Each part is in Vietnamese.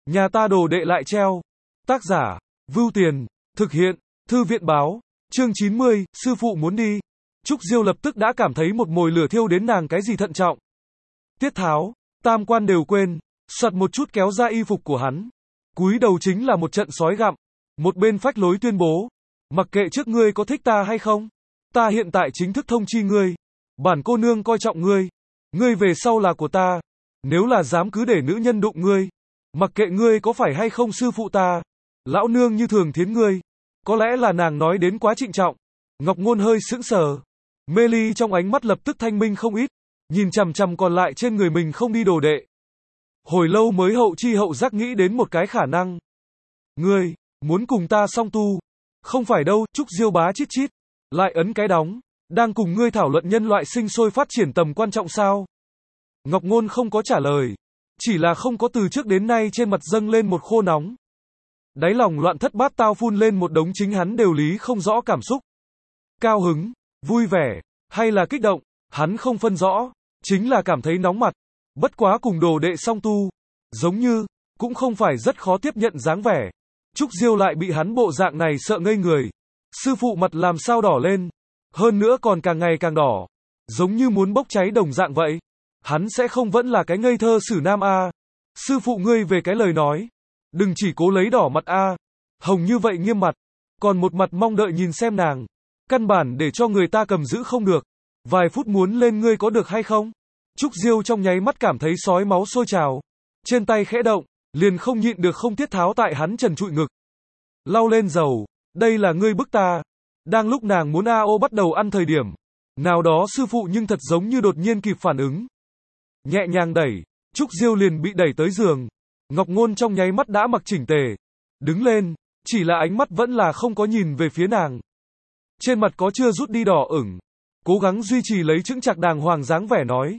Nhà ta đồ đệ lại treo. Tác giả, Vưu Tiền, thực hiện, Thư viện báo, chương 90, sư phụ muốn đi. Trúc Diêu lập tức đã cảm thấy một mồi lửa thiêu đến nàng cái gì thận trọng. Tiết tháo, tam quan đều quên, soạt một chút kéo ra y phục của hắn. Cúi đầu chính là một trận sói gặm. Một bên phách lối tuyên bố, mặc kệ trước ngươi có thích ta hay không, ta hiện tại chính thức thông chi ngươi. Bản cô nương coi trọng ngươi. Ngươi về sau là của ta. Nếu là dám cứ để nữ nhân đụng ngươi, mặc kệ ngươi có phải hay không sư phụ ta, lão nương như thường thiến ngươi. Có lẽ là nàng nói đến quá trịnh trọng. Ngọc Ngôn hơi sững sờ. Mê ly trong ánh mắt lập tức thanh minh không ít, nhìn chằm chằm còn lại trên người mình không đi đồ đệ. Hồi lâu mới hậu chi hậu giác nghĩ đến một cái khả năng. Ngươi, muốn cùng ta song tu. Không phải đâu, Trúc Diêu bá chít chít. Lại ấn cái đóng. Đang cùng ngươi thảo luận nhân loại sinh sôi phát triển tầm quan trọng sao? Ngọc Ngôn không có trả lời. Chỉ là không có từ trước đến nay trên mặt dâng lên một khô nóng. Đáy lòng loạn thất bát tao phun lên một đống chính hắn đều lý không rõ cảm xúc. Cao hứng, vui vẻ, hay là kích động, hắn không phân rõ. Chính là cảm thấy nóng mặt. Bất quá cùng đồ đệ song tu. Giống như, cũng không phải rất khó tiếp nhận dáng vẻ. Trúc Diêu lại bị hắn bộ dạng này sợ ngây người. Sư phụ mặt làm sao đỏ lên. Hơn nữa còn càng ngày càng đỏ. Giống như muốn bốc cháy đồng dạng vậy. Hắn sẽ không vẫn là cái ngây thơ xử nam a. Sư phụ ngươi về cái lời nói. Đừng chỉ cố lấy đỏ mặt a. Hồng như vậy nghiêm mặt. Còn một mặt mong đợi nhìn xem nàng. Căn bản để cho người ta cầm giữ không được. Vài phút muốn lên ngươi có được hay không? Trúc Diêu trong nháy mắt cảm thấy sói máu sôi trào. Trên tay khẽ động, liền không nhịn được không tiết tháo tại hắn trần trụi ngực. Lau lên dầu, đây là ngươi bức ta. Đang lúc nàng muốn AO bắt đầu ăn thời điểm. Nào đó sư phụ nhưng thật giống như đột nhiên kịp phản ứng. Nhẹ nhàng đẩy, Trúc Diêu liền bị đẩy tới giường. Ngọc Ngôn trong nháy mắt đã mặc chỉnh tề. Đứng lên, chỉ là ánh mắt vẫn là không có nhìn về phía nàng. Trên mặt có chưa rút đi đỏ ửng. Cố gắng duy trì lấy chững chạc đàng hoàng dáng vẻ nói.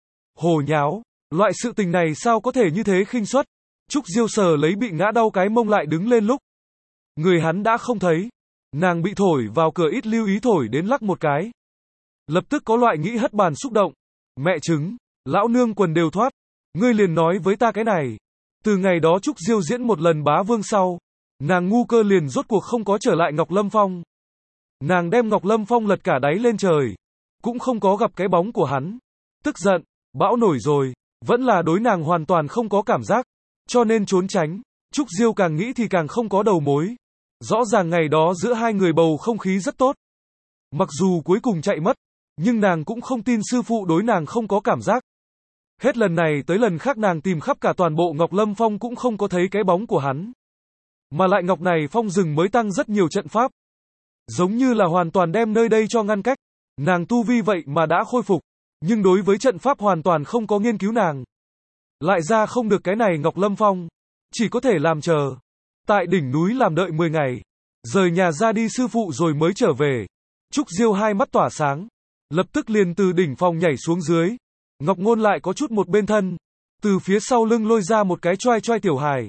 Hồ nháo, loại sự tình này sao có thể như thế khinh suất. Trúc Diêu sờ lấy bị ngã đau cái mông lại đứng lên lúc. Người hắn đã không thấy. Nàng bị thổi vào cửa ít lưu ý thổi đến lắc một cái. Lập tức có loại nghĩ hất bàn xúc động. Mẹ chứng, lão nương quần đều thoát. Ngươi liền nói với ta cái này. Từ ngày đó Trúc Diêu diễn một lần bá vương sau. Nàng ngu cơ liền rốt cuộc không có trở lại Ngọc Lâm Phong. Nàng đem Ngọc Lâm Phong lật cả đáy lên trời. Cũng không có gặp cái bóng của hắn. Tức giận, bão nổi rồi. Vẫn là đối nàng hoàn toàn không có cảm giác. Cho nên trốn tránh. Trúc Diêu càng nghĩ thì càng không có đầu mối. Rõ ràng ngày đó giữa hai người bầu không khí rất tốt. Mặc dù cuối cùng chạy mất. Nhưng nàng cũng không tin sư phụ đối nàng không có cảm giác. Hết lần này tới lần khác nàng tìm khắp cả toàn bộ Ngọc Lâm Phong cũng không có thấy cái bóng của hắn. Mà lại Ngọc này Phong rừng mới tăng rất nhiều trận pháp. Giống như là hoàn toàn đem nơi đây cho ngăn cách. Nàng tu vi vậy mà đã khôi phục. Nhưng đối với trận pháp hoàn toàn không có nghiên cứu nàng. Lại ra không được cái này Ngọc Lâm Phong. Chỉ có thể làm chờ. Tại đỉnh núi làm đợi 10 ngày. Rời nhà ra đi sư phụ rồi mới trở về. Trúc Diêu hai mắt tỏa sáng. Lập tức liền từ đỉnh phòng nhảy xuống dưới. Ngọc Ngôn lại có chút một bên thân. Từ phía sau lưng lôi ra một cái choai choai tiểu hài.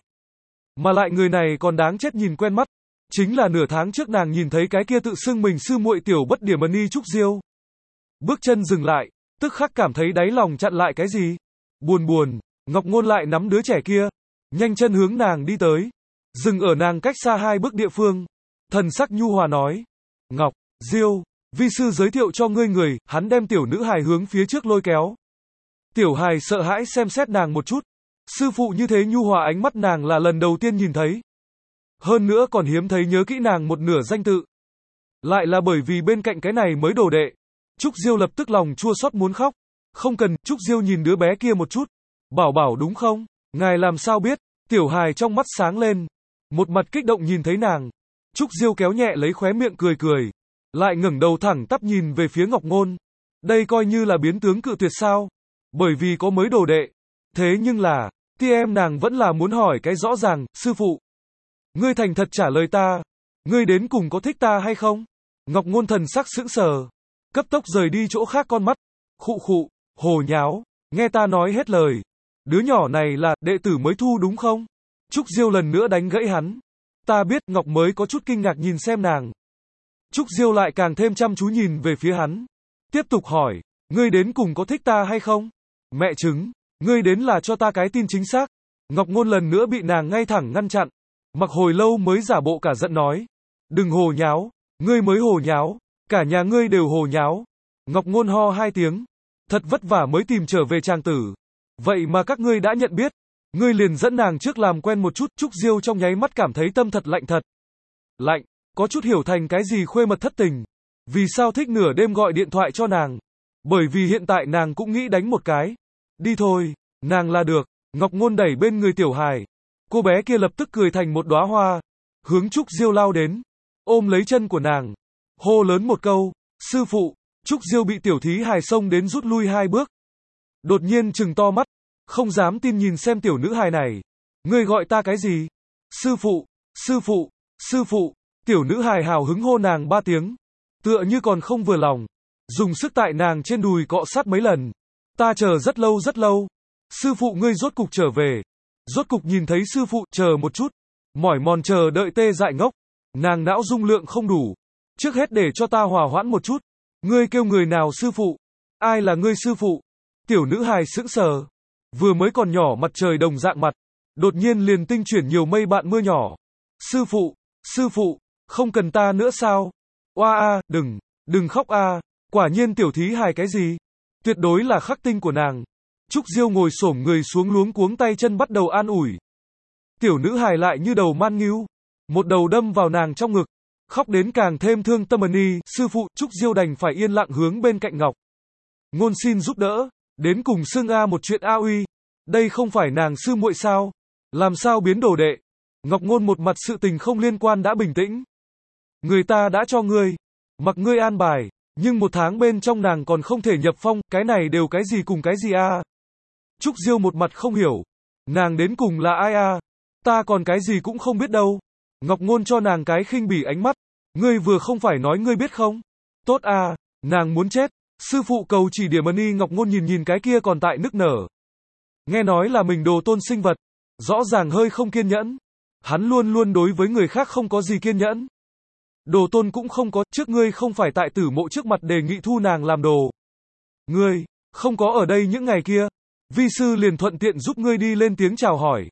Mà lại người này còn đáng chết nhìn quen mắt. Chính là nửa tháng trước nàng nhìn thấy cái kia tự xưng mình sư muội tiểu bất điểm ân y Trúc Diêu. Bước chân dừng lại, tức khắc cảm thấy đáy lòng chặn lại cái gì. Buồn buồn, Ngọc Ngôn lại nắm đứa trẻ kia. Nhanh chân hướng nàng đi tới. Dừng ở nàng cách xa 2 bước địa phương. Thần sắc nhu hòa nói. Ngọc, Diêu, vi sư giới thiệu cho ngươi người. Hắn đem tiểu nữ hài hướng phía trước lôi kéo. Tiểu hài sợ hãi xem xét nàng một chút. Sư phụ như thế nhu hòa ánh mắt nàng là lần đầu tiên nhìn thấy. Hơn nữa còn hiếm thấy nhớ kỹ nàng một nửa danh tự. Lại là bởi vì bên cạnh cái này mới đồ đệ. Trúc Diêu lập tức lòng chua xót muốn khóc. Không cần, Trúc Diêu nhìn đứa bé kia một chút. Bảo bảo đúng không? Ngài làm sao biết? Tiểu hài trong mắt sáng lên. Một mặt kích động nhìn thấy nàng. Trúc Diêu kéo nhẹ lấy khóe miệng cười cười. Lại ngẩng đầu thẳng tắp nhìn về phía Ngọc Ngôn. Đây coi như là biến tướng cự tuyệt sao? Bởi vì có mới đồ đệ. Thế nhưng là, em nàng vẫn là muốn hỏi cái rõ ràng, sư phụ. Ngươi thành thật trả lời ta. Ngươi đến cùng có thích ta hay không? Ngọc Ngôn thần sắc sững sờ. Cấp tốc rời đi chỗ khác con mắt. Khụ khụ, hồ nháo. Nghe ta nói hết lời. Đứa nhỏ này là đệ tử mới thu đúng không? Trúc Diêu lần nữa đánh gãy hắn. Ta biết. Ngọc mới có chút kinh ngạc nhìn xem nàng. Trúc Diêu lại càng thêm chăm chú nhìn về phía hắn. Tiếp tục hỏi. Ngươi đến cùng có thích ta hay không? Mẹ chứng. Ngươi đến là cho ta cái tin chính xác. Ngọc Ngôn lần nữa bị nàng ngay thẳng ngăn chặn. Mặc hồi lâu mới giả bộ cả giận nói. Đừng hồ nháo, ngươi mới hồ nháo, cả nhà ngươi đều hồ nháo. Ngọc Ngôn ho hai tiếng. Thật vất vả mới tìm trở về chàng tử. Vậy mà các ngươi đã nhận biết. Ngươi liền dẫn nàng trước làm quen một chút. Trúc Diêu trong nháy mắt cảm thấy tâm thật lạnh thật. Lạnh, có chút hiểu thành cái gì khuê mật thất tình. Vì sao thích nửa đêm gọi điện thoại cho nàng? Bởi vì hiện tại nàng cũng nghĩ đánh một cái. Đi thôi, nàng là được. Ngọc Ngôn đẩy bên người Tiểu Hài. Cô bé kia lập tức cười thành một đóa hoa. Hướng Trúc Diêu lao đến. Ôm lấy chân của nàng. Hô lớn một câu. Sư phụ. Trúc Diêu bị Tiểu Thí Hài xông đến rút lui hai bước. Đột nhiên trừng to mắt. Không dám tin nhìn xem tiểu nữ hài này. Ngươi gọi ta cái gì? Sư phụ, sư phụ, sư phụ. Tiểu nữ hài hào hứng hô nàng 3 tiếng. Tựa như còn không vừa lòng. Dùng sức tại nàng trên đùi cọ sát mấy lần. Ta chờ rất lâu rất lâu. Sư phụ ngươi rốt cục trở về. Rốt cục nhìn thấy sư phụ, chờ một chút. Mỏi mòn chờ đợi tê dại ngốc. Nàng não dung lượng không đủ. Trước hết để cho ta hòa hoãn một chút. Ngươi kêu người nào sư phụ? Ai là ngươi sư phụ? Tiểu nữ hài sững sờ. Vừa mới còn nhỏ mặt trời đồng dạng mặt. Đột nhiên liền tinh chuyển nhiều mây bạn mưa nhỏ. Sư phụ, không cần ta nữa sao? Oa a, đừng khóc a. Quả nhiên Tiểu Thí Hài cái gì? Tuyệt đối là khắc tinh của nàng. Trúc Diêu ngồi xổm người xuống luống cuống tay chân bắt đầu an ủi. Tiểu nữ hài lại như đầu man ngưu. Một đầu đâm vào nàng trong ngực. Khóc đến càng thêm thương tâm ân. Sư phụ, Trúc Diêu đành phải yên lặng hướng bên cạnh Ngọc Ngôn xin giúp đỡ. Đến cùng xưng a một chuyện a uy. Đây không phải nàng sư muội sao? Làm sao biến đồ đệ? Ngọc Ngôn một mặt sự tình không liên quan đã bình tĩnh. Người ta đã cho ngươi. Mặc ngươi an bài. Nhưng 1 tháng bên trong nàng còn không thể nhập phong. Cái này đều cái gì cùng cái gì a? Trúc Diêu một mặt không hiểu. Nàng đến cùng là ai a? Ta còn cái gì cũng không biết đâu. Ngọc Ngôn cho nàng cái khinh bỉ ánh mắt. Ngươi vừa không phải nói ngươi biết không? Tốt a, nàng muốn chết. Sư phụ cầu chỉ điểm ân. Ngọc Ngôn nhìn cái kia còn tại nức nở. Nghe nói là mình đồ tôn sinh vật. Rõ ràng hơi không kiên nhẫn. Hắn luôn luôn đối với người khác không có gì kiên nhẫn. Đồ tôn cũng không có, trước ngươi không phải tại Tử Mộ trước mặt đề nghị thu nàng làm đồ. Ngươi, không có ở đây những ngày kia. Vi sư liền thuận tiện giúp ngươi đi lên tiếng chào hỏi.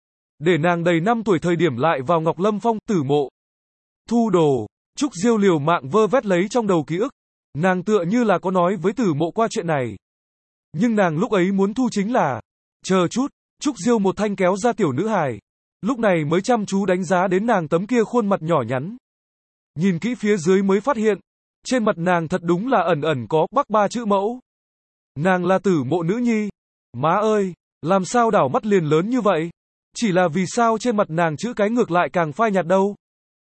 Để nàng đầy 5 tuổi thời điểm lại vào Ngọc Lâm Phong, Tử Mộ. Thu đồ, Trúc Diêu liều mạng vơ vét lấy trong đầu ký ức. Nàng tựa như là có nói với Tử Mộ qua chuyện này. Nhưng nàng lúc ấy muốn thu chính là, chờ chút, Trúc Diêu một thanh kéo ra tiểu nữ hài. Lúc này mới chăm chú đánh giá đến nàng tấm kia khuôn mặt nhỏ nhắn. Nhìn kỹ phía dưới mới phát hiện, trên mặt nàng thật đúng là ẩn ẩn có Bắc 3 chữ mẫu. Nàng là Tử Mộ nữ nhi. Má ơi, làm sao đảo mắt liền lớn như vậy? Chỉ là vì sao trên mặt nàng chữ cái ngược lại càng phai nhạt đâu?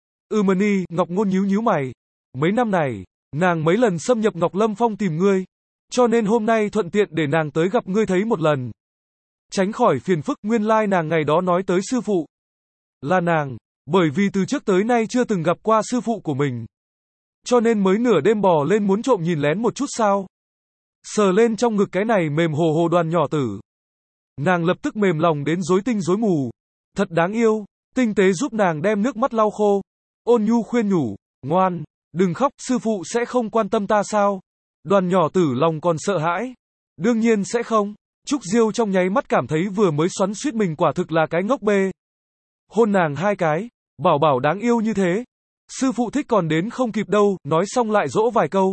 Mani, Ngọc Ngôn nhíu mày. Mấy năm này, nàng mấy lần xâm nhập Ngọc Lâm Phong tìm ngươi. Cho nên hôm nay thuận tiện để nàng tới gặp ngươi thấy một lần. Tránh khỏi phiền phức, nguyên lai nàng ngày đó nói tới sư phụ. Là nàng, bởi vì từ trước tới nay chưa từng gặp qua sư phụ của mình. Cho nên mới nửa đêm bò lên muốn trộm nhìn lén một chút sao. Sờ lên trong ngực cái này mềm hồ hồ đoàn nhỏ tử. Nàng lập tức mềm lòng đến rối tinh rối mù. Thật đáng yêu, tinh tế giúp nàng đem nước mắt lau khô. Ôn nhu khuyên nhủ, ngoan, đừng khóc, sư phụ sẽ không quan tâm ta sao? Đoàn nhỏ tử lòng còn sợ hãi. Đương nhiên sẽ không. Trúc Diêu trong nháy mắt cảm thấy vừa mới xoắn suýt mình quả thực là cái ngốc bê. Hôn nàng 2 cái, bảo đáng yêu như thế. Sư phụ thích còn đến không kịp đâu, nói xong lại dỗ vài câu.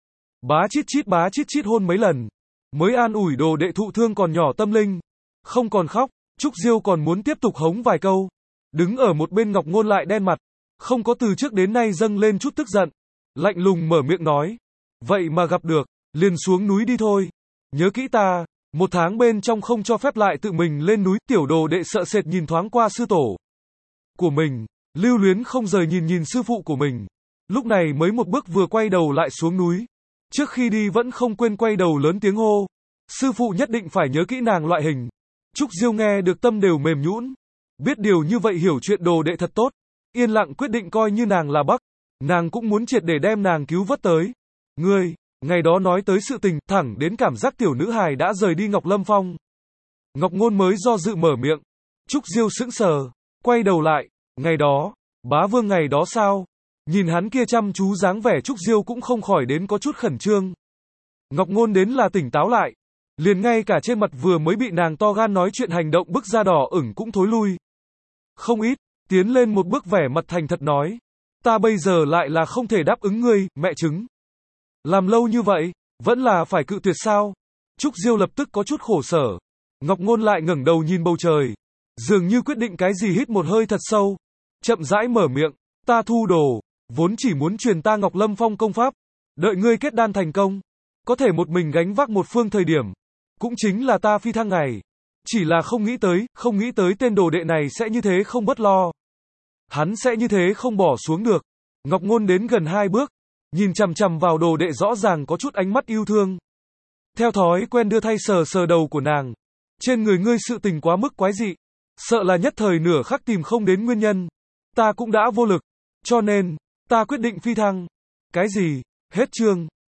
Bá chít chít hôn mấy lần. Mới an ủi đồ đệ thụ thương còn nhỏ tâm linh. Không còn khóc, Trúc Diêu còn muốn tiếp tục hống vài câu. Đứng ở một bên Ngọc Ngôn lại đen mặt. Không có từ trước đến nay dâng lên chút tức giận. Lạnh lùng mở miệng nói. Vậy mà gặp được, liền xuống núi đi thôi. Nhớ kỹ ta, 1 tháng bên trong không cho phép lại tự mình lên núi. Tiểu đồ đệ sợ sệt nhìn thoáng qua sư tổ của mình. Lưu luyến không rời nhìn sư phụ của mình. Lúc này mới một bước vừa quay đầu lại xuống núi. Trước khi đi vẫn không quên quay đầu lớn tiếng hô. Sư phụ nhất định phải nhớ kỹ nàng loại hình. Trúc Diêu nghe được tâm đều mềm nhũn. Biết điều như vậy hiểu chuyện đồ đệ thật tốt. Yên lặng quyết định coi như nàng là Bắc. Nàng cũng muốn triệt để đem nàng cứu vớt tới. Ngươi, ngày đó nói tới sự tình, thẳng đến cảm giác tiểu nữ hài đã rời đi Ngọc Lâm Phong. Ngọc Ngôn mới do dự mở miệng. Trúc Diêu sững sờ, quay đầu lại. Ngày đó, bá vương ngày đó sao? Nhìn hắn kia chăm chú dáng vẻ Trúc Diêu cũng không khỏi đến có chút khẩn trương. Ngọc Ngôn đến là tỉnh táo lại. Liền ngay cả trên mặt vừa mới bị nàng to gan nói chuyện hành động bức da đỏ ửng cũng thối lui. Không ít, tiến lên một bước vẻ mặt thành thật nói. Ta bây giờ lại là không thể đáp ứng ngươi, mẹ chứng. Làm lâu như vậy, vẫn là phải cự tuyệt sao? Trúc Diêu lập tức có chút khổ sở. Ngọc Ngôn lại ngẩng đầu nhìn bầu trời. Dường như quyết định cái gì hít một hơi thật sâu. Chậm rãi mở miệng, ta thu đồ, vốn chỉ muốn truyền ta Ngọc Lâm Phong công pháp. Đợi ngươi kết đan thành công, có thể một mình gánh vác một phương thời điểm. Cũng chính là ta phi thăng ngày. Chỉ là không nghĩ tới tên đồ đệ này sẽ như thế không bất lo. Hắn sẽ như thế không bỏ xuống được. Ngọc Ngôn đến gần 2 bước, nhìn chằm chằm vào đồ đệ rõ ràng có chút ánh mắt yêu thương. Theo thói quen đưa thay sờ sờ đầu của nàng. Trên người ngươi sự tình quá mức quái dị. Sợ là nhất thời nửa khắc tìm không đến nguyên nhân. Ta cũng đã vô lực. Cho nên, ta quyết định phi thăng. Cái gì? Hết chương.